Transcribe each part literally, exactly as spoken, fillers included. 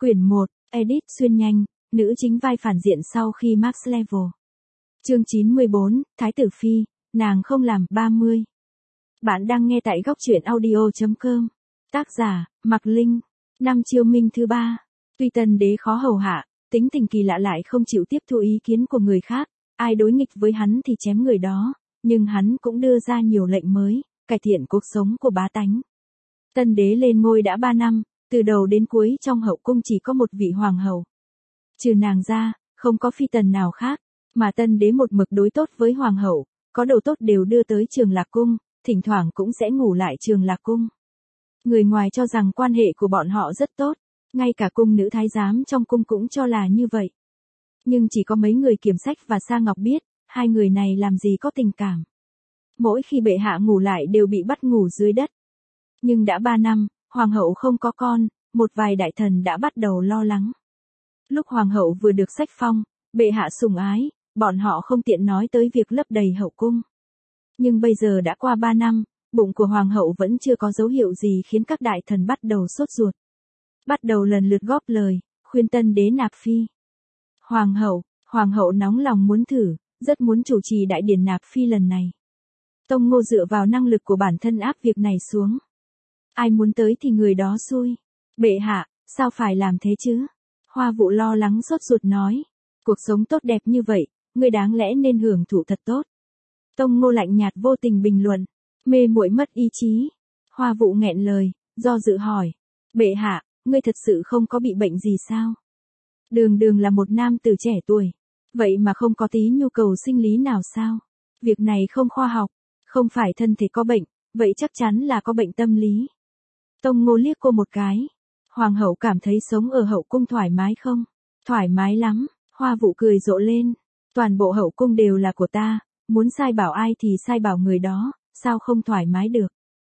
Quyển một, Edit xuyên nhanh, nữ chính vai phản diện sau khi Max Level. Chương chín mươi bốn, Thái tử Phi, nàng không làm ba mươi. Bạn đang nghe tại góc truyện audio chấm com. Tác giả, Mạc Linh. Năm chiêu minh thứ ba. Tuy tân đế khó hầu hạ, tính tình kỳ lạ lại không chịu tiếp thu ý kiến của người khác, ai đối nghịch với hắn thì chém người đó, nhưng hắn cũng đưa ra nhiều lệnh mới, cải thiện cuộc sống của bá tánh. Tân đế lên ngôi đã ba năm, từ đầu đến cuối trong hậu cung chỉ có một vị hoàng hậu. Trừ nàng ra, không có phi tần nào khác, mà tân đế một mực đối tốt với hoàng hậu, có đồ tốt đều đưa tới Trường Lạc Cung, thỉnh thoảng cũng sẽ ngủ lại Trường Lạc Cung. Người ngoài cho rằng quan hệ của bọn họ rất tốt, ngay cả cung nữ thái giám trong cung cũng cho là như vậy. Nhưng chỉ có mấy người Kiểm Sách và Sa Ngọc biết, hai người này làm gì có tình cảm. Mỗi khi bệ hạ ngủ lại đều bị bắt ngủ dưới đất. Nhưng đã ba năm, hoàng hậu không có con, một vài đại thần đã bắt đầu lo lắng. Lúc hoàng hậu vừa được sách phong, bệ hạ sủng ái, bọn họ không tiện nói tới việc lấp đầy hậu cung. Nhưng bây giờ đã qua ba năm, bụng của hoàng hậu vẫn chưa có dấu hiệu gì khiến các đại thần bắt đầu sốt ruột. Bắt đầu lần lượt góp lời, khuyên tân đế nạp phi. Hoàng hậu, hoàng hậu nóng lòng muốn thử, rất muốn chủ trì đại điển nạp phi lần này. Tông Ngô dựa vào năng lực của bản thân áp việc này xuống. Ai muốn tới thì người đó xui. Bệ hạ, sao phải làm thế chứ? Hoa Vụ lo lắng sốt ruột nói. Cuộc sống tốt đẹp như vậy, ngươi đáng lẽ nên hưởng thụ thật tốt. Tông Ngô lạnh nhạt vô tình bình luận. Mê muội mất ý chí. Hoa Vụ nghẹn lời, do dự hỏi. Bệ hạ, ngươi thật sự không có bị bệnh gì sao? Đường đường là một nam tử trẻ tuổi. Vậy mà không có tí nhu cầu sinh lý nào sao? Việc này không khoa học. Không phải thân thể có bệnh, vậy chắc chắn là có bệnh tâm lý. Tông Ngô liếc cô một cái. Hoàng hậu cảm thấy sống ở hậu cung thoải mái không? Thoải mái lắm. Hoa Vụ cười rộ lên. Toàn bộ hậu cung đều là của ta, muốn sai bảo ai thì sai bảo người đó, sao không thoải mái được?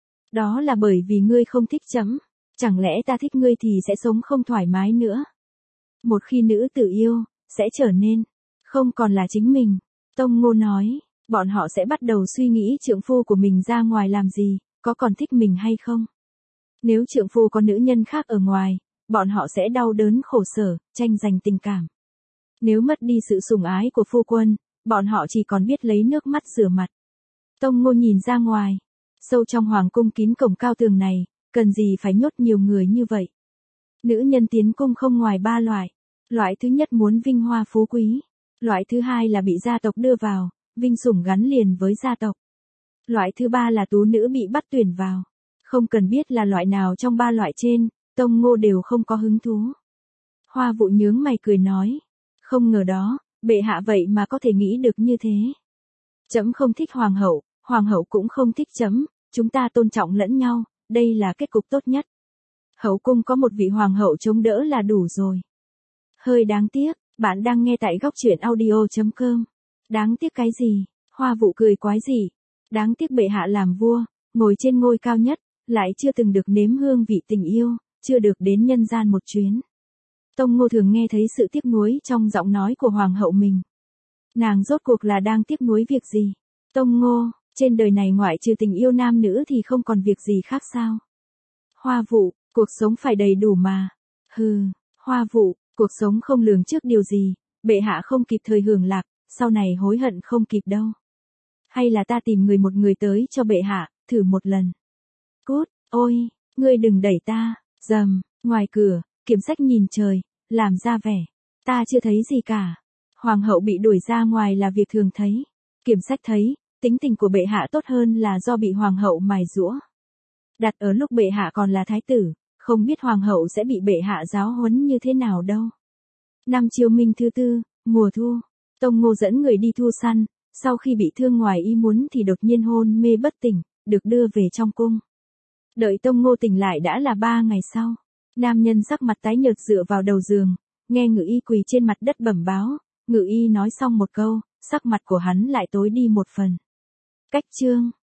Đó là bởi vì ngươi không thích chấm. Chẳng lẽ ta thích ngươi thì sẽ sống không thoải mái nữa? Một khi nữ tử yêu, sẽ trở nên, không còn là chính mình. Tông Ngô nói, bọn họ sẽ bắt đầu suy nghĩ trượng phu của mình ra ngoài làm gì, có còn thích mình hay không? Nếu trượng phu có nữ nhân khác ở ngoài, bọn họ sẽ đau đớn khổ sở, tranh giành tình cảm. Nếu mất đi sự sủng ái của phu quân, bọn họ chỉ còn biết lấy nước mắt rửa mặt. Tông Ngô nhìn ra ngoài, sâu trong hoàng cung kín cổng cao tường này, cần gì phải nhốt nhiều người như vậy? Nữ nhân tiến cung không ngoài ba loại. Loại thứ nhất muốn vinh hoa phú quý. Loại thứ hai là bị gia tộc đưa vào, vinh sủng gắn liền với gia tộc. Loại thứ ba là tú nữ bị bắt tuyển vào. Không cần biết là loại nào trong ba loại trên, Tông Ngô đều không có hứng thú. Hoa Vụ nhướng mày cười nói. Không ngờ đó, bệ hạ vậy mà có thể nghĩ được như thế. Trẫm không thích hoàng hậu, hoàng hậu cũng không thích trẫm, chúng ta tôn trọng lẫn nhau, đây là kết cục tốt nhất. Hậu cung có một vị hoàng hậu chống đỡ là đủ rồi. Hơi đáng tiếc, bạn đang nghe tại góc truyện audio chấm com. Đáng tiếc cái gì? Hoa Vụ cười quái dị. Đáng tiếc bệ hạ làm vua, ngồi trên ngôi cao nhất, lại chưa từng được nếm hương vị tình yêu, chưa được đến nhân gian một chuyến. Tông Ngô thường nghe thấy sự tiếc nuối trong giọng nói của hoàng hậu mình. Nàng rốt cuộc là đang tiếc nuối việc gì? Tông Ngô, trên đời này ngoại trừ tình yêu nam nữ thì không còn việc gì khác sao? Hoa Vụ, cuộc sống phải đầy đủ mà. Hừ, Hoa Vụ, cuộc sống không lường trước điều gì, bệ hạ không kịp thời hưởng lạc, sau này hối hận không kịp đâu. Hay là ta tìm người một người tới cho bệ hạ, thử một lần. Cút, ôi, ngươi đừng đẩy ta, dầm, ngoài cửa, Kiểm Sách nhìn trời, làm ra vẻ. Ta chưa thấy gì cả. Hoàng hậu bị đuổi ra ngoài là việc thường thấy. Kiểm Sách thấy, tính tình của bệ hạ tốt hơn là do bị hoàng hậu mài giũa. Đặt ở lúc bệ hạ còn là thái tử, không biết hoàng hậu sẽ bị bệ hạ giáo huấn như thế nào đâu. Năm chiêu minh thứ tư, mùa thu, Tông Ngô dẫn người đi thu săn, sau khi bị thương ngoài ý muốn thì đột nhiên hôn mê bất tỉnh, được đưa về trong cung. Đợi Tông Ngô tỉnh lại đã là ba ngày sau. Nam nhân sắc mặt tái nhợt dựa vào đầu giường, nghe Ngự Y quỳ trên mặt đất bẩm báo, Ngự Y nói xong một câu, sắc mặt của hắn lại tối đi một phần. Cách chương